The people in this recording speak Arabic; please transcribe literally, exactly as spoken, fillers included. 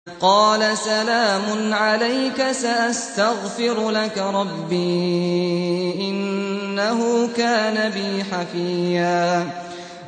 قَالَ سَلَامٌ عَلَيْكَ سَأَسْتَغْفِرُ لَكَ رَبِّي إِنَّهُ كَانَ بِي حَفِيًّا